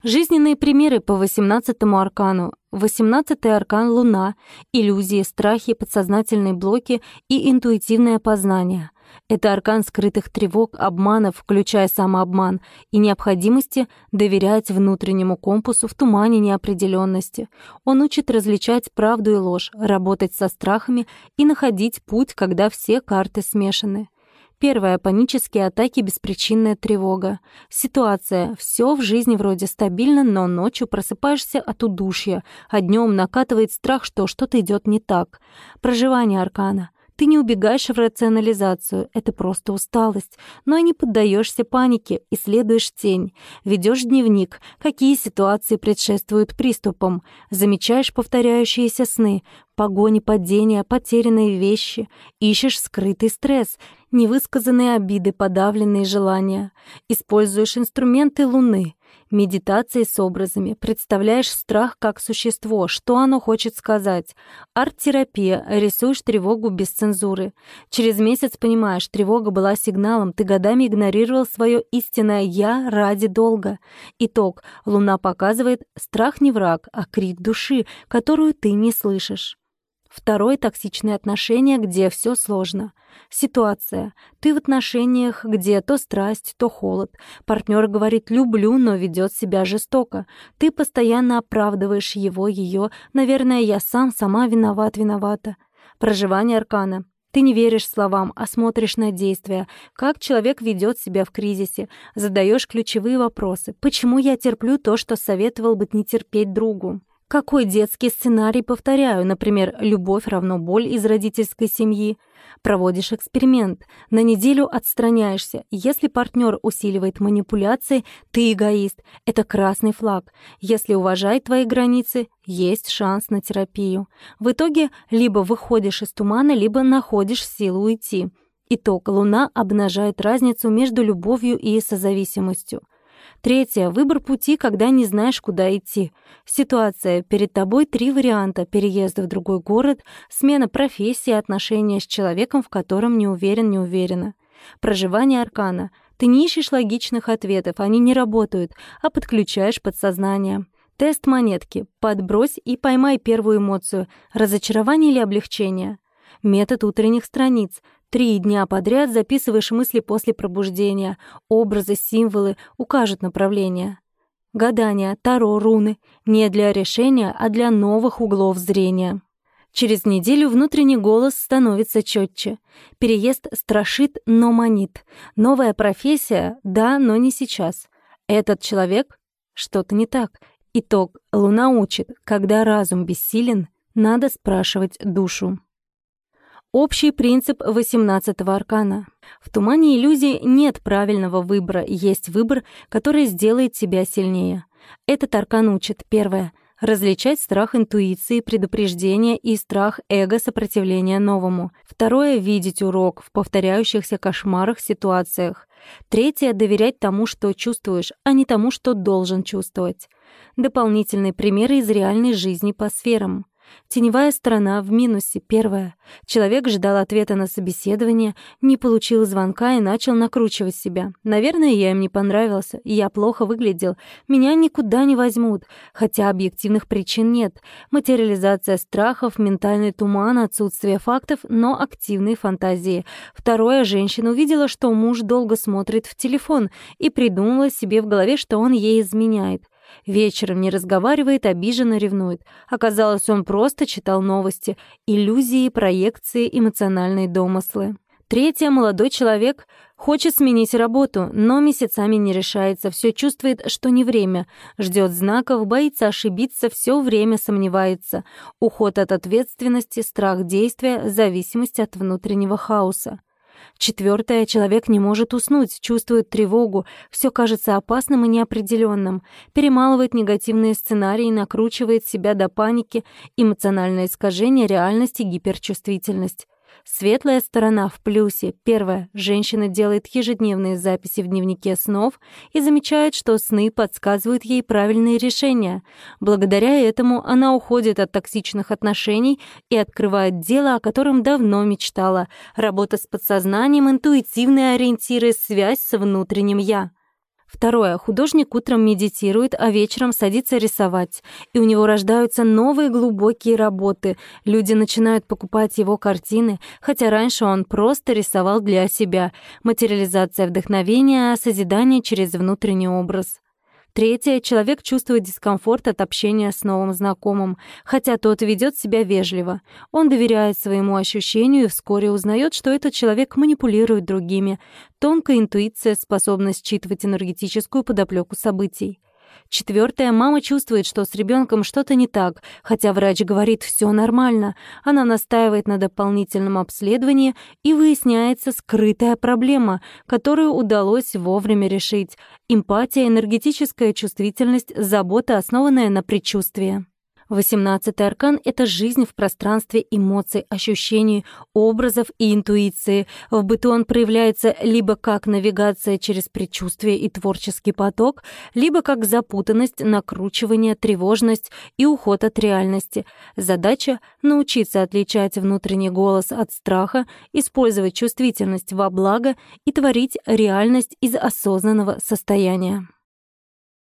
Жизненные примеры по 18-му аркану. 18-й аркан — Луна, иллюзии, страхи, подсознательные блоки и интуитивное познание. Это аркан скрытых тревог, обманов, включая самообман, и необходимости доверять внутреннему компасу в тумане неопределенности. Он учит различать правду и ложь, работать со страхами и находить путь, когда все карты смешаны. Первое — панические атаки, беспричинная тревога. Ситуация. Все в жизни вроде стабильно, но ночью просыпаешься от удушья, а днем накатывает страх, что что-то идет не так. Проживание аркана. Ты не убегаешь в рационализацию, это просто усталость, но и не поддаешься панике, исследуешь тень, ведешь дневник, какие ситуации предшествуют приступам, замечаешь повторяющиеся сны, погони, падения, потерянные вещи, ищешь скрытый стресс, невысказанные обиды, подавленные желания, используешь инструменты Луны, медитации с образами, представляешь страх как существо, что оно хочет сказать. Арт-терапия, рисуешь тревогу без цензуры. Через месяц понимаешь, тревога была сигналом, ты годами игнорировал свое истинное «я» ради долга. Итог. Луна показывает, страх не враг, а крик души, которую ты не слышишь. Второе — токсичные отношения, где все сложно. Ситуация. Ты в отношениях, где то страсть, то холод. Партнер говорит «люблю», но ведет себя жестоко. Ты постоянно оправдываешь его, ее. Наверное, я сама виновата. Проживание аркана. Ты не веришь словам, а смотришь на действия. Как человек ведет себя в кризисе. Задаешь ключевые вопросы. Почему я терплю то, что советовал бы не терпеть другу? Какой детский сценарий повторяю? Например, любовь равно боль из родительской семьи. Проводишь эксперимент. На неделю отстраняешься. Если партнер усиливает манипуляции, ты эгоист. Это красный флаг. Если уважает твои границы, есть шанс на терапию. В итоге либо выходишь из тумана, либо находишь силу уйти. Итог. Луна обнажает разницу между любовью и созависимостью. Третье. Выбор пути, когда не знаешь, куда идти. Ситуация. Перед тобой 3 варианта: переезд в другой город, смена профессии, отношения с человеком, в котором не уверена. Проживание аркана. Ты не ищешь логичных ответов, они не работают, а подключаешь подсознание. Тест монетки. Подбрось и поймай первую эмоцию — разочарование или облегчение. Метод утренних страниц. 3 дня подряд записываешь мысли после пробуждения. Образы, символы укажут направление. Гадание, таро, руны. Не для решения, а для новых углов зрения. Через неделю внутренний голос становится четче. Переезд страшит, но манит. Новая профессия — да, но не сейчас. Этот человек — что-то не так. Итог. Луна учит, когда разум бессилен, надо спрашивать душу. Общий принцип 18-го аркана. В тумане иллюзий нет правильного выбора, есть выбор, который сделает тебя сильнее. Этот аркан учит: первое — различать страх интуиции, предупреждения и страх эго, сопротивления новому. Второе — видеть урок в повторяющихся кошмарах, ситуациях. Третье — доверять тому, что чувствуешь, а не тому, что должен чувствовать. Дополнительные примеры из реальной жизни по сферам. Теневая сторона в минусе. Первое. Человек ждал ответа на собеседование, не получил звонка и начал накручивать себя. Наверное, я им не понравился, я плохо выглядел, меня никуда не возьмут, хотя объективных причин нет. Материализация страхов, ментальный туман, отсутствие фактов, но активные фантазии. Второе. Женщина увидела, что муж долго смотрит в телефон и придумала себе в голове, что он ей изменяет. Вечером не разговаривает, обиженно ревнует. Оказалось, он просто читал новости. Иллюзии, проекции, эмоциональные домыслы. Третье. Молодой человек хочет сменить работу, но месяцами не решается, все чувствует, что не время. Ждет знаков, боится ошибиться, все время сомневается. Уход от ответственности, страх действия, зависимость от внутреннего хаоса. Четвертое. Человек не может уснуть, чувствует тревогу, все кажется опасным и неопределенным, перемалывает негативные сценарии, накручивает себя до паники, эмоциональное искажение реальности, гиперчувствительность. Светлая сторона в плюсе. Первое. Женщина делает ежедневные записи в дневнике снов и замечает, что сны подсказывают ей правильные решения. Благодаря этому она уходит от токсичных отношений и открывает дело, о котором давно мечтала. Работа с подсознанием, интуитивные ориентиры, связь с внутренним «я». Второе. Художник утром медитирует, а вечером садится рисовать. И у него рождаются новые глубокие работы. Люди начинают покупать его картины, хотя раньше он просто рисовал для себя. Материализация вдохновения, а созидание через внутренний образ. Третье. Человек чувствует дискомфорт от общения с новым знакомым, хотя тот ведет себя вежливо. Он доверяет своему ощущению и вскоре узнает, что этот человек манипулирует другими. Тонкая интуиция, способность считывать энергетическую подоплеку событий. Четвертое. Мама чувствует, что с ребенком что-то не так, хотя врач говорит «все нормально». Она настаивает на дополнительном обследовании, и выясняется скрытая проблема, которую удалось вовремя решить. Эмпатия, энергетическая чувствительность, забота, основанная на предчувствии. 18-й аркан — это жизнь в пространстве эмоций, ощущений, образов и интуиции. В быту он проявляется либо как навигация через предчувствие и творческий поток, либо как запутанность, накручивание, тревожность и уход от реальности. Задача — научиться отличать внутренний голос от страха, использовать чувствительность во благо и творить реальность из осознанного состояния.